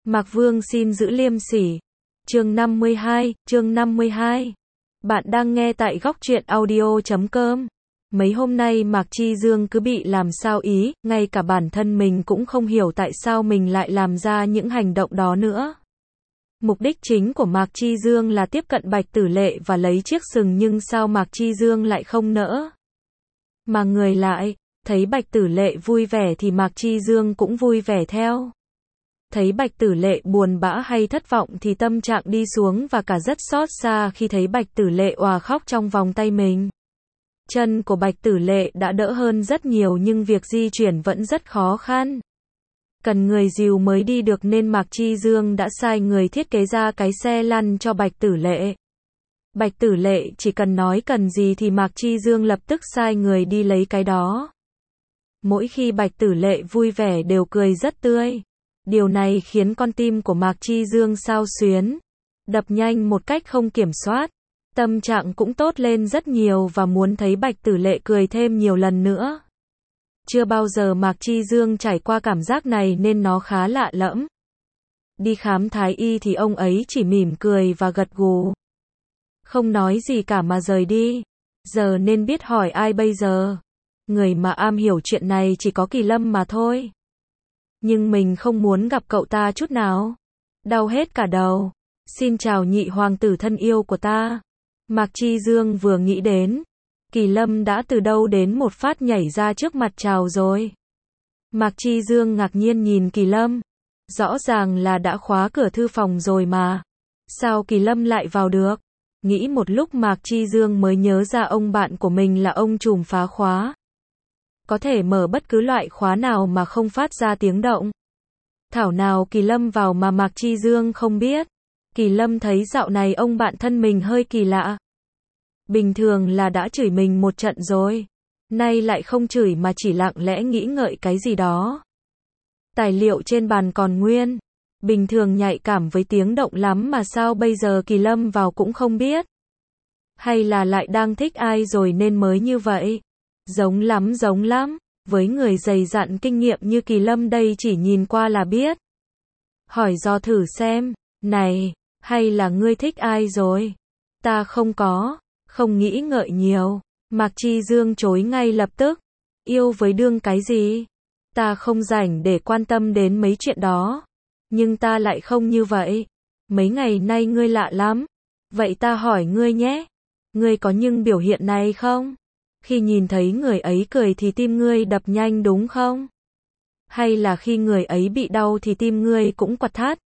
Mạc Vương xin giữ liêm sỉ. Chương 52. Bạn đang nghe tại góc truyện audio.com. Mấy hôm nay Mạc Chi Dương cứ bị làm sao ý, ngay cả bản thân mình cũng không hiểu tại sao mình lại làm ra những hành động đó nữa. Mục đích chính của Mạc Chi Dương là tiếp cận Bạch Tử Lệ và lấy chiếc sừng, nhưng sao Mạc Chi Dương lại không nỡ? Mà người lại, thấy Bạch Tử Lệ vui vẻ thì Mạc Chi Dương cũng vui vẻ theo. Thấy Bạch Tử Lệ buồn bã hay thất vọng thì tâm trạng đi xuống, và cả rất xót xa khi thấy Bạch Tử Lệ òa khóc trong vòng tay mình. Chân của Bạch Tử Lệ đã đỡ hơn rất nhiều nhưng việc di chuyển vẫn rất khó khăn. Cần người dìu mới đi được nên Mạc Chi Dương đã sai người thiết kế ra cái xe lăn cho Bạch Tử Lệ. Bạch Tử Lệ chỉ cần nói cần gì thì Mạc Chi Dương lập tức sai người đi lấy cái đó. Mỗi khi Bạch Tử Lệ vui vẻ đều cười rất tươi. Điều này khiến con tim của Mạc Chi Dương xao xuyến, đập nhanh một cách không kiểm soát. Tâm trạng cũng tốt lên rất nhiều và muốn thấy Bạch Tử Lệ cười thêm nhiều lần nữa. Chưa bao giờ Mạc Chi Dương trải qua cảm giác này nên nó khá lạ lẫm. Đi khám thái y thì ông ấy chỉ mỉm cười và gật gù, không nói gì cả mà rời đi. Giờ nên biết hỏi ai bây giờ? Người mà am hiểu chuyện này chỉ có Kỳ Lâm mà thôi. Nhưng mình không muốn gặp cậu ta chút nào. Đau hết cả đầu. Xin chào nhị hoàng tử thân yêu của ta. Mạc Chi Dương vừa nghĩ đến, Kỳ Lâm đã từ đâu đến một phát nhảy ra trước mặt chào rồi. Mạc Chi Dương ngạc nhiên nhìn Kỳ Lâm. Rõ ràng là đã khóa cửa thư phòng rồi mà. Sao Kỳ Lâm lại vào được? Nghĩ một lúc Mạc Chi Dương mới nhớ ra ông bạn của mình là ông trùm phá khóa. Có thể mở bất cứ loại khóa nào mà không phát ra tiếng động. Thảo nào Kỳ Lâm vào mà Mạc Chi Dương không biết. Kỳ Lâm thấy dạo này ông bạn thân mình hơi kỳ lạ. Bình thường là đã chửi mình một trận rồi. Nay lại không chửi mà chỉ lặng lẽ nghĩ ngợi cái gì đó. Tài liệu trên bàn còn nguyên. Bình thường nhạy cảm với tiếng động lắm mà sao bây giờ Kỳ Lâm vào cũng không biết. Hay là lại đang thích ai rồi nên mới như vậy. Giống lắm. Với người dày dặn kinh nghiệm như Kỳ Lâm đây chỉ nhìn qua là biết. Hỏi do thử xem. Này, hay là ngươi thích ai rồi? Ta không có. Không nghĩ ngợi nhiều. Mạc Chi Dương chối ngay lập tức. Yêu với đương cái gì? Ta không rảnh để quan tâm đến mấy chuyện đó. Nhưng ta lại không như vậy. Mấy ngày nay ngươi lạ lắm. Vậy ta hỏi ngươi nhé. Ngươi có những biểu hiện này không? Khi nhìn thấy người ấy cười thì tim ngươi đập nhanh đúng không? Hay là khi người ấy bị đau thì tim ngươi cũng quặn thắt?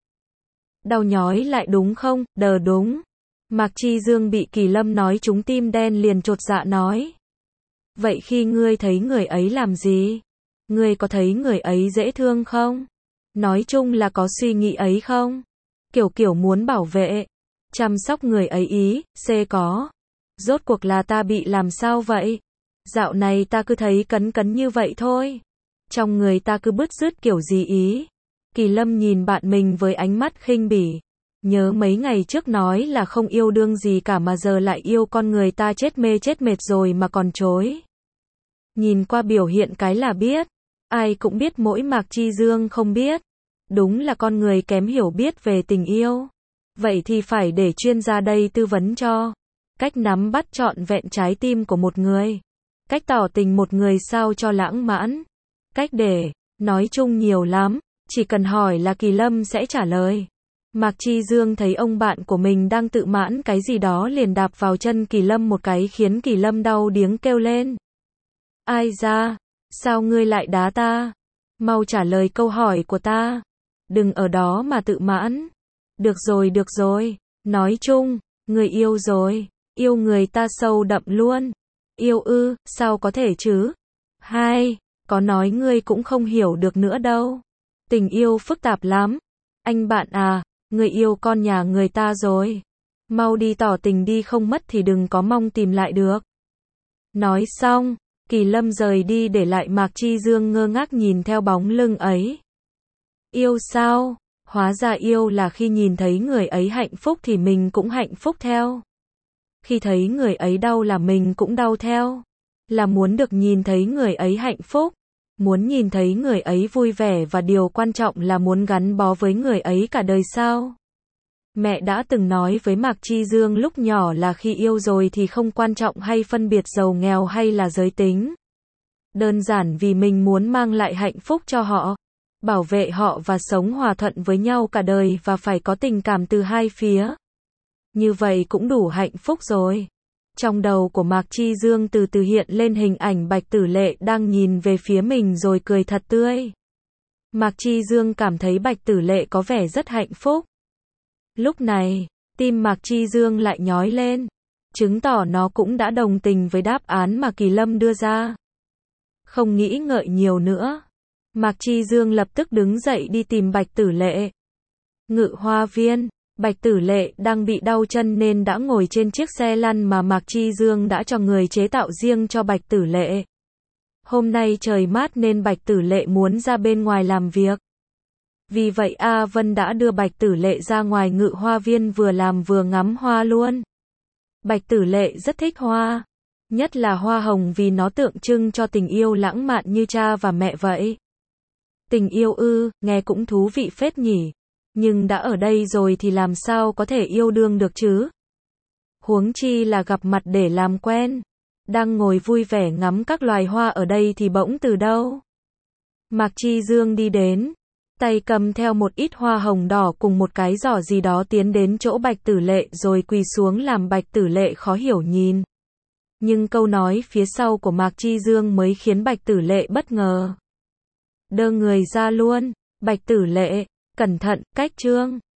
Đau nhói lại đúng không? Đờ đúng. Mạc Chi Dương bị Kỳ Lâm nói trúng tim đen liền chột dạ nói. Vậy khi ngươi thấy người ấy làm gì? Ngươi có thấy người ấy dễ thương không? Nói chung là có suy nghĩ ấy không? Kiểu muốn bảo vệ, chăm sóc người ấy ý, có. Rốt cuộc là ta bị làm sao vậy? Dạo này ta cứ thấy cấn như vậy thôi. Trong người ta cứ bứt rứt kiểu gì ý? Kỳ Lâm nhìn bạn mình với ánh mắt khinh bỉ. Nhớ mấy ngày trước nói là không yêu đương gì cả mà giờ lại yêu con người ta chết mê chết mệt rồi mà còn chối. Nhìn qua biểu hiện cái là biết. Ai cũng biết mỗi Mạc Chi Dương không biết. Đúng là con người kém hiểu biết về tình yêu. Vậy thì phải để chuyên gia đây tư vấn cho. Cách nắm bắt trọn vẹn trái tim của một người. Cách tỏ tình một người sao cho lãng mãn. Cách để, nói chung nhiều lắm. Chỉ cần hỏi là Kỳ Lâm sẽ trả lời. Mạc Chi Dương thấy ông bạn của mình đang tự mãn cái gì đó liền đạp vào chân Kỳ Lâm một cái khiến Kỳ Lâm đau điếng kêu lên. Ai da? Sao ngươi lại đá ta? Mau trả lời câu hỏi của ta. Đừng ở đó mà tự mãn. Được rồi. Nói chung, người yêu rồi. Yêu người ta sâu đậm luôn. Yêu ư, sao có thể chứ? Hai, có nói ngươi cũng không hiểu được nữa đâu. Tình yêu phức tạp lắm. Anh bạn à, ngươi yêu con nhà người ta rồi. Mau đi tỏ tình đi, không mất thì đừng có mong tìm lại được. Nói xong, Kỳ Lâm rời đi để lại Mạc Chi Dương ngơ ngác nhìn theo bóng lưng ấy. Yêu sao? Hóa ra yêu là khi nhìn thấy người ấy hạnh phúc thì mình cũng hạnh phúc theo. Khi thấy người ấy đau là mình cũng đau theo. Là muốn được nhìn thấy người ấy hạnh phúc. Muốn nhìn thấy người ấy vui vẻ và điều quan trọng là muốn gắn bó với người ấy cả đời sao? Mẹ đã từng nói với Mạc Chi Dương lúc nhỏ là khi yêu rồi thì không quan trọng hay phân biệt giàu nghèo hay là giới tính. Đơn giản vì mình muốn mang lại hạnh phúc cho họ, bảo vệ họ và sống hòa thuận với nhau cả đời và phải có tình cảm từ hai phía. Như vậy cũng đủ hạnh phúc rồi. Trong đầu của Mạc Chi Dương từ từ hiện lên hình ảnh Bạch Tử Lệ đang nhìn về phía mình rồi cười thật tươi. Mạc Chi Dương cảm thấy Bạch Tử Lệ có vẻ rất hạnh phúc. Lúc này, tim Mạc Chi Dương lại nhói lên, chứng tỏ nó cũng đã đồng tình với đáp án mà Kỳ Lâm đưa ra. Không nghĩ ngợi nhiều nữa, Mạc Chi Dương lập tức đứng dậy đi tìm Bạch Tử Lệ. Ngự Hoa Viên, Bạch Tử Lệ đang bị đau chân nên đã ngồi trên chiếc xe lăn mà Mạc Chi Dương đã cho người chế tạo riêng cho Bạch Tử Lệ. Hôm nay trời mát nên Bạch Tử Lệ muốn ra bên ngoài làm việc. Vì vậy A Vân đã đưa Bạch Tử Lệ ra ngoài Ngự Hoa Viên vừa làm vừa ngắm hoa luôn. Bạch Tử Lệ rất thích hoa, nhất là hoa hồng vì nó tượng trưng cho tình yêu lãng mạn như cha và mẹ vậy. Tình yêu ư, nghe cũng thú vị phết nhỉ. Nhưng đã ở đây rồi thì làm sao có thể yêu đương được chứ? Huống chi là gặp mặt để làm quen. Đang ngồi vui vẻ ngắm các loài hoa ở đây thì bỗng từ đâu? Mạc Chi Dương đi đến, tay cầm theo một ít hoa hồng đỏ cùng một cái giỏ gì đó tiến đến chỗ Bạch Tử Lệ rồi quỳ xuống làm Bạch Tử Lệ khó hiểu nhìn. Nhưng câu nói phía sau của Mạc Chi Dương mới khiến Bạch Tử Lệ bất ngờ. Đơ người ra luôn, Bạch Tử Lệ, cẩn thận, cách chương.